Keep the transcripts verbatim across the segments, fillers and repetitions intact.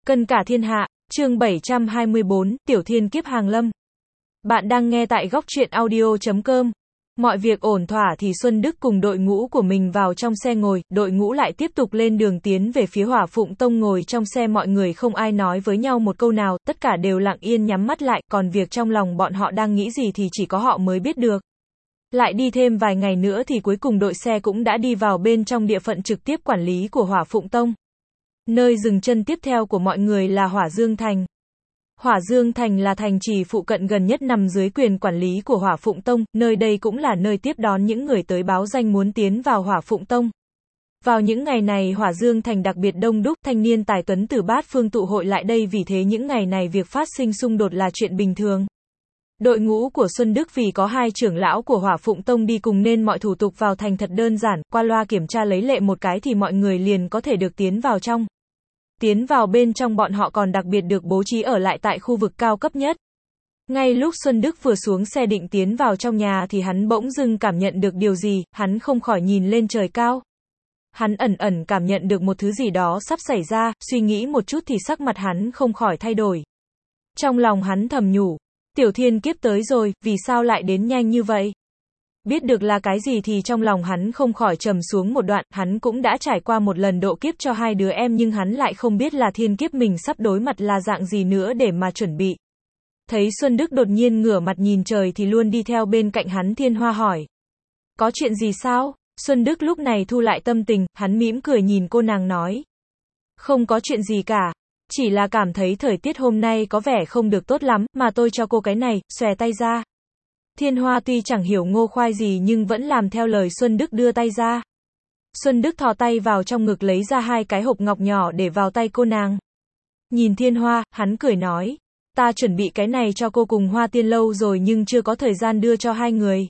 Cân cả thiên hạ, chương bảy trăm hai mươi bốn, Tiểu Thiên Kiếp hàng lâm. Bạn đang nghe tại góc truyện audio chấm com. Mọi việc ổn thỏa thì Xuân Đức cùng đội ngũ của mình vào trong xe ngồi, đội ngũ lại tiếp tục lên đường tiến về phía Hỏa Phụng Tông. Ngồi trong xe mọi người không ai nói với nhau một câu nào, tất cả đều lặng yên nhắm mắt lại, còn việc trong lòng bọn họ đang nghĩ gì thì chỉ có họ mới biết được. Lại đi thêm vài ngày nữa thì cuối cùng đội xe cũng đã đi vào bên trong địa phận trực tiếp quản lý của Hỏa Phụng Tông. Nơi dừng chân tiếp theo của mọi người là Hỏa Dương Thành. Hỏa Dương Thành là thành trì phụ cận gần nhất nằm dưới quyền quản lý của Hỏa Phụng Tông, nơi đây cũng là nơi tiếp đón những người tới báo danh muốn tiến vào Hỏa Phụng Tông. Vào những ngày này Hỏa Dương Thành đặc biệt đông đúc, thanh niên tài tuấn từ bát phương tụ hội lại đây, vì thế những ngày này việc phát sinh xung đột là chuyện bình thường. Đội ngũ của Xuân Đức vì có hai trưởng lão của Hỏa Phụng Tông đi cùng nên mọi thủ tục vào thành thật đơn giản, qua loa kiểm tra lấy lệ một cái thì mọi người liền có thể được tiến vào trong. Tiến vào bên trong bọn họ còn đặc biệt được bố trí ở lại tại khu vực cao cấp nhất. Ngay lúc Xuân Đức vừa xuống xe định tiến vào trong nhà thì hắn bỗng dưng cảm nhận được điều gì, hắn không khỏi nhìn lên trời cao. Hắn ẩn ẩn cảm nhận được một thứ gì đó sắp xảy ra, suy nghĩ một chút thì sắc mặt hắn không khỏi thay đổi. Trong lòng hắn thầm nhủ, Tiểu Thiên Kiếp tới rồi, vì sao lại đến nhanh như vậy? Biết được là cái gì thì trong lòng hắn không khỏi trầm xuống một đoạn, hắn cũng đã trải qua một lần độ kiếp cho hai đứa em nhưng hắn lại không biết là thiên kiếp mình sắp đối mặt là dạng gì nữa để mà chuẩn bị. Thấy Xuân Đức đột nhiên ngửa mặt nhìn trời thì luôn đi theo bên cạnh hắn Thiên Hoa hỏi. Có chuyện gì sao? Xuân Đức lúc này thu lại tâm tình, hắn mỉm cười nhìn cô nàng nói. Không có chuyện gì cả. Chỉ là cảm thấy thời tiết hôm nay có vẻ không được tốt lắm, mà tôi cho cô cái này, xòe tay ra. Thiên Hoa tuy chẳng hiểu ngô khoai gì nhưng vẫn làm theo lời Xuân Đức đưa tay ra. Xuân Đức thò tay vào trong ngực lấy ra hai cái hộp ngọc nhỏ để vào tay cô nàng. Nhìn Thiên Hoa, hắn cười nói. Ta chuẩn bị cái này cho cô cùng Hoa Tiên lâu rồi nhưng chưa có thời gian đưa cho hai người.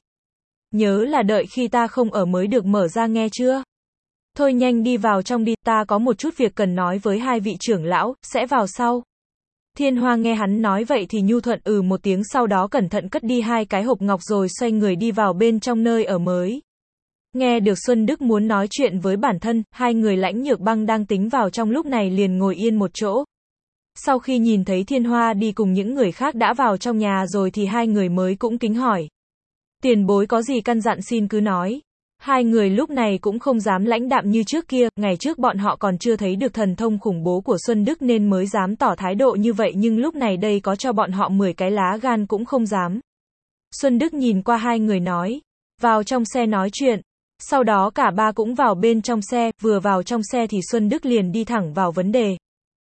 Nhớ là đợi khi ta không ở mới được mở ra nghe chưa? Thôi nhanh đi vào trong đi, ta có một chút việc cần nói với hai vị trưởng lão, sẽ vào sau. Thiên Hoa nghe hắn nói vậy thì nhu thuận ừ một tiếng, sau đó cẩn thận cất đi hai cái hộp ngọc rồi xoay người đi vào bên trong nơi ở mới. Nghe được Xuân Đức muốn nói chuyện với bản thân, hai người Lãnh Nhược Băng đang tính vào trong lúc này liền ngồi yên một chỗ. Sau khi nhìn thấy Thiên Hoa đi cùng những người khác đã vào trong nhà rồi thì hai người mới cũng kính hỏi. Tiền bối có gì căn dặn xin cứ nói. Hai người lúc này cũng không dám lãnh đạm như trước kia, ngày trước bọn họ còn chưa thấy được thần thông khủng bố của Xuân Đức nên mới dám tỏ thái độ như vậy nhưng lúc này đây có cho bọn họ mười cái lá gan cũng không dám. Xuân Đức nhìn qua hai người nói, vào trong xe nói chuyện. Sau đó cả ba cũng vào bên trong xe, vừa vào trong xe thì Xuân Đức liền đi thẳng vào vấn đề.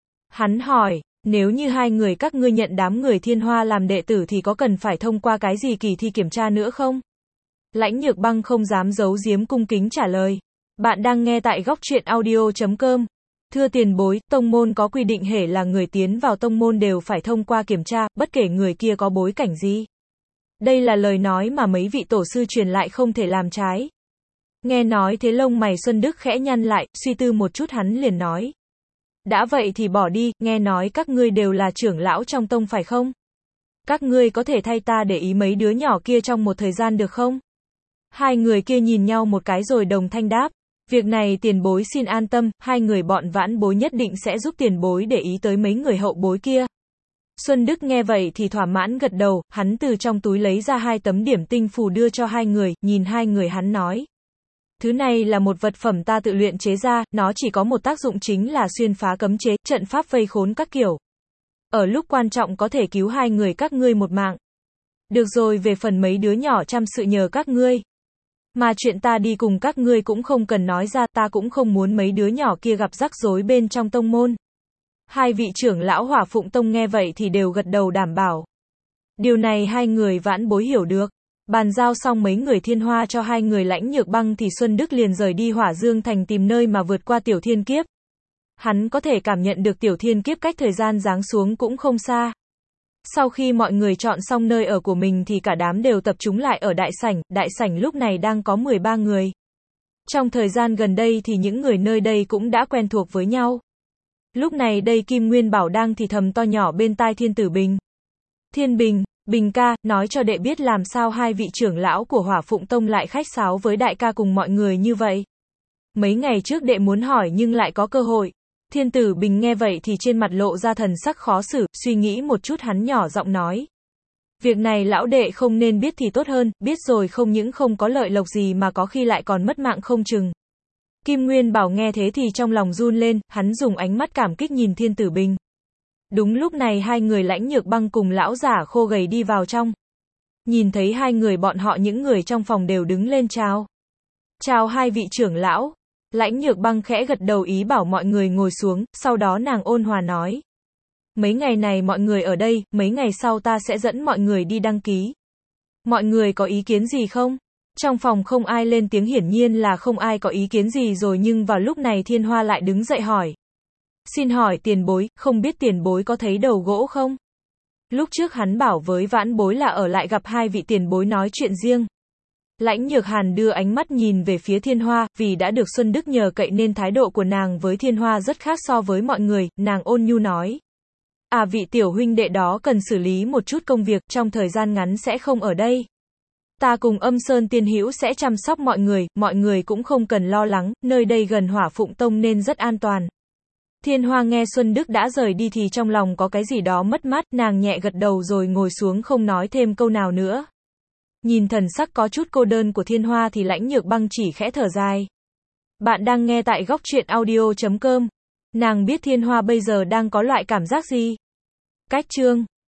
Hắn hỏi, nếu như hai người các ngươi nhận đám người Thiên Hoa làm đệ tử thì có cần phải thông qua cái gì kỳ thi kiểm tra nữa không? Lãnh Nhược Băng không dám giấu giếm cung kính trả lời. Bạn đang nghe tại góc truyện audio chấm com. Thưa tiền bối, tông môn có quy định hễ là người tiến vào tông môn đều phải thông qua kiểm tra, bất kể người kia có bối cảnh gì. Đây là lời nói mà mấy vị tổ sư truyền lại không thể làm trái. Nghe nói thế lông mày Xuân Đức khẽ nhăn lại, suy tư một chút hắn liền nói. Đã vậy thì bỏ đi, nghe nói các ngươi đều là trưởng lão trong tông phải không? Các ngươi có thể thay ta để ý mấy đứa nhỏ kia trong một thời gian được không? Hai người kia nhìn nhau một cái rồi đồng thanh đáp. Việc này tiền bối xin an tâm, hai người bọn vãn bối nhất định sẽ giúp tiền bối để ý tới mấy người hậu bối kia. Xuân Đức nghe vậy thì thỏa mãn gật đầu, hắn từ trong túi lấy ra hai tấm điểm tinh phù đưa cho hai người, nhìn hai người hắn nói. Thứ này là một vật phẩm ta tự luyện chế ra, nó chỉ có một tác dụng chính là xuyên phá cấm chế, trận pháp vây khốn các kiểu. Ở lúc quan trọng có thể cứu hai người các ngươi một mạng. Được rồi, về phần mấy đứa nhỏ chăm sự nhờ các ngươi. Mà chuyện ta đi cùng các ngươi cũng không cần nói ra, ta cũng không muốn mấy đứa nhỏ kia gặp rắc rối bên trong tông môn. Hai vị trưởng lão Hỏa Phụng Tông nghe vậy thì đều gật đầu đảm bảo. Điều này hai người vãn bối hiểu được. Bàn giao xong mấy người Thiên Hoa cho hai người Lãnh Nhược Băng thì Xuân Đức liền rời đi Hỏa Dương Thành tìm nơi mà vượt qua Tiểu Thiên Kiếp. Hắn có thể cảm nhận được Tiểu Thiên Kiếp cách thời gian giáng xuống cũng không xa. Sau khi mọi người chọn xong nơi ở của mình thì cả đám đều tập trung lại ở đại sảnh, đại sảnh lúc này đang có mười ba người. Trong thời gian gần đây thì những người nơi đây cũng đã quen thuộc với nhau. Lúc này đây Kim Nguyên Bảo đang thì thầm to nhỏ bên tai Thiên Tử Bình. Thiên Bình, Bình ca, nói cho đệ biết làm sao hai vị trưởng lão của Hỏa Phụng Tông lại khách sáo với đại ca cùng mọi người như vậy. Mấy ngày trước đệ muốn hỏi nhưng lại có cơ hội. Thiên Tử Bình nghe vậy thì trên mặt lộ ra thần sắc khó xử, suy nghĩ một chút hắn nhỏ giọng nói. Việc này lão đệ không nên biết thì tốt hơn, biết rồi không những không có lợi lộc gì mà có khi lại còn mất mạng không chừng. Kim Nguyên Bảo nghe thế thì trong lòng run lên, hắn dùng ánh mắt cảm kích nhìn Thiên Tử Bình. Đúng lúc này hai người Lãnh Nhược Băng cùng lão giả khô gầy đi vào trong. Nhìn thấy hai người bọn họ, những người trong phòng đều đứng lên chào. Chào hai vị trưởng lão. Lãnh Nhược Băng khẽ gật đầu ý bảo mọi người ngồi xuống, sau đó nàng ôn hòa nói. Mấy ngày này mọi người ở đây, mấy ngày sau ta sẽ dẫn mọi người đi đăng ký. Mọi người có ý kiến gì không? Trong phòng không ai lên tiếng, hiển nhiên là không ai có ý kiến gì rồi, nhưng vào lúc này Thiên Hoa lại đứng dậy hỏi. Xin hỏi tiền bối, không biết tiền bối có thấy đầu gỗ không? Lúc trước hắn bảo với vãn bối là ở lại gặp hai vị tiền bối nói chuyện riêng. Lãnh Nhược Hàn đưa ánh mắt nhìn về phía Thiên Hoa, vì đã được Xuân Đức nhờ cậy nên thái độ của nàng với Thiên Hoa rất khác so với mọi người, nàng ôn nhu nói. À, vị tiểu huynh đệ đó cần xử lý một chút công việc, trong thời gian ngắn sẽ không ở đây. Ta cùng Âm Sơn Tiên Hữu sẽ chăm sóc mọi người, mọi người cũng không cần lo lắng, nơi đây gần Hỏa Phụng Tông nên rất an toàn. Thiên Hoa nghe Xuân Đức đã rời đi thì trong lòng có cái gì đó mất mát, nàng nhẹ gật đầu rồi ngồi xuống không nói thêm câu nào nữa. Nhìn thần sắc có chút cô đơn của Thiên Hoa thì Lãnh Nhược Băng chỉ khẽ thở dài. Bạn đang nghe tại góc truyện audio chấm com. Nàng biết Thiên Hoa bây giờ đang có loại cảm giác gì. Cách chương